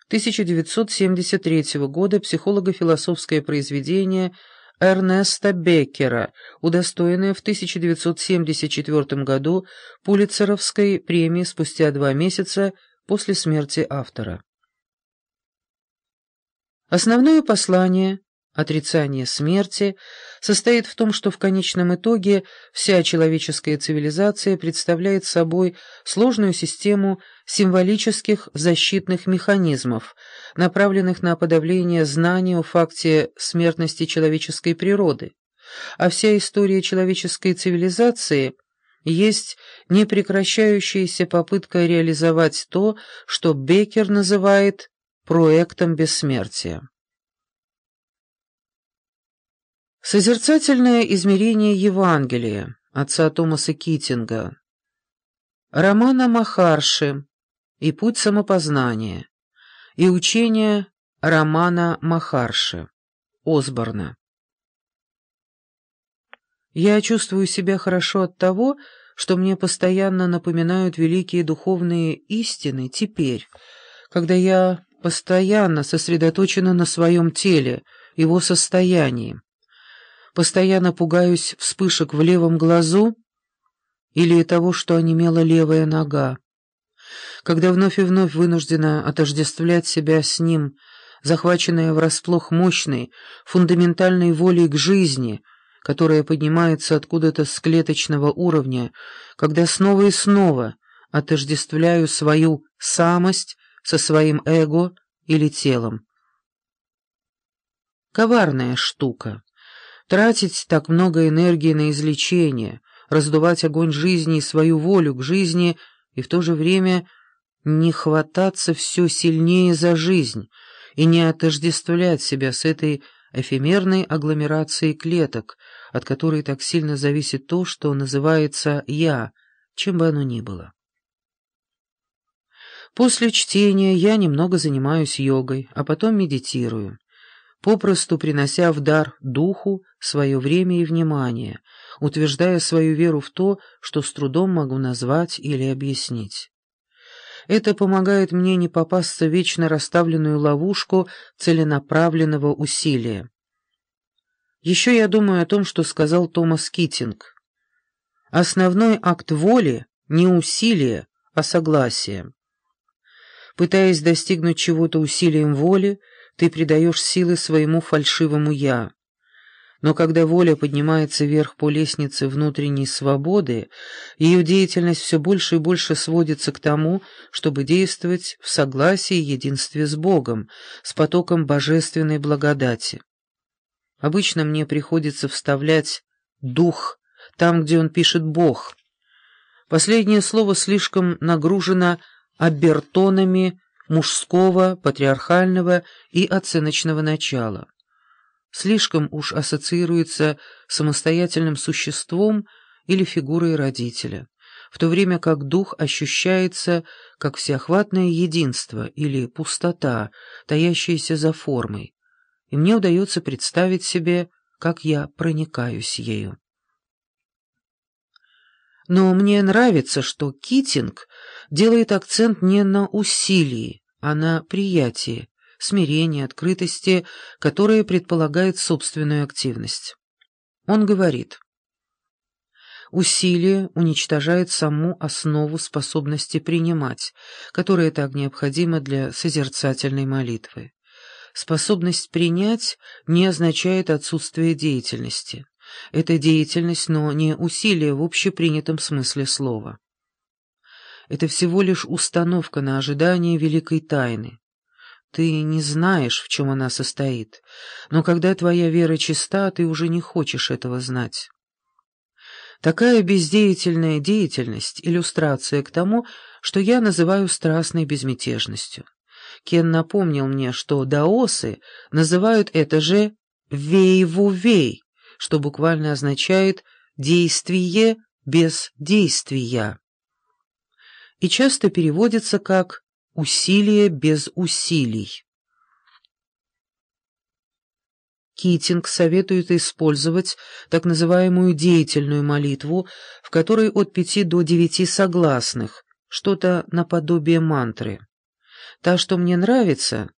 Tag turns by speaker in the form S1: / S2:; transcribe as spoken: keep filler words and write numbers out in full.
S1: тысяча девятьсот семьдесят третьего года психолого-философское произведение Эрнеста Беккера, удостоенное в тысяча девятьсот семьдесят четвёртом году Пулитцеровской премии спустя два месяца после смерти автора. Основное послание «Отрицание смерти» состоит в том, что в конечном итоге вся человеческая цивилизация представляет собой сложную систему символических защитных механизмов, направленных на подавление знания о факте смертности человеческой природы, а вся история человеческой цивилизации есть непрекращающаяся попытка реализовать то, что Беккер называет проектом бессмертия. Созерцательное измерение Евангелия отца Томаса Китинга, Рамана Махарши и путь самопознания, и учение Рамана Махарши, Осборна. Я чувствую себя хорошо от того, что мне постоянно напоминают великие духовные истины теперь, когда я постоянно сосредоточена на своем теле, его состоянии. Постоянно пугаюсь вспышек в левом глазу или того, что онемела левая нога. Когда вновь и вновь вынуждена отождествлять себя с ним, захваченная врасплох мощной, фундаментальной волей к жизни, которая поднимается откуда-то с клеточного уровня, когда снова и снова отождествляю свою самость со своим эго или телом. Коварная штука. Тратить так много энергии на излечение, раздувать огонь жизни и свою волю к жизни, и в то же время не хвататься все сильнее за жизнь и не отождествлять себя с этой эфемерной агломерацией клеток, от которой так сильно зависит то, что называется «я», чем бы оно ни было. После чтения я немного занимаюсь йогой, а потом медитирую, попросту принося в дар духу свое время и внимание, утверждая свою веру в то, что с трудом могу назвать или объяснить. Это помогает мне не попасться в вечно расставленную ловушку целенаправленного усилия. Еще я думаю о том, что сказал Томас Китинг. Основной акт воли — не усилие, а согласие. Пытаясь достигнуть чего-то усилием воли, ты придаешь силы своему фальшивому «я». Но когда воля поднимается вверх по лестнице внутренней свободы, ее деятельность все больше и больше сводится к тому, чтобы действовать в согласии и единстве с Богом, с потоком божественной благодати. Обычно мне приходится вставлять «дух» там, где он пишет «Бог». Последнее слово слишком нагружено обертонами мужского, патриархального и оценочного начала. Слишком уж ассоциируется с самостоятельным существом или фигурой родителя, в то время как дух ощущается как всеохватное единство или пустота, таящаяся за формой, и мне удается представить себе, как я проникаюсь ею. Но мне нравится, что Китинг делает акцент не на усилии, а на приятии, смирении, открытости, которое предполагает собственную активность. Он говорит: усилие уничтожает саму основу способности принимать, которая так необходима для созерцательной молитвы. Способность принять не означает отсутствие деятельности. Это деятельность, но не усилие в общепринятом смысле слова. Это всего лишь установка на ожидание великой тайны. Ты не знаешь, в чем она состоит, но когда твоя вера чиста, ты уже не хочешь этого знать. Такая бездеятельная деятельность — иллюстрация к тому, что я называю страстной безмятежностью. Кен напомнил мне, что даосы называют это же «вей-ву-вей», что буквально означает «действие без действия», и часто переводится как «усилие без усилий». Китинг советует использовать так называемую деятельную молитву, в которой от пяти до девяти согласных, что-то наподобие мантры. Та, что мне нравится,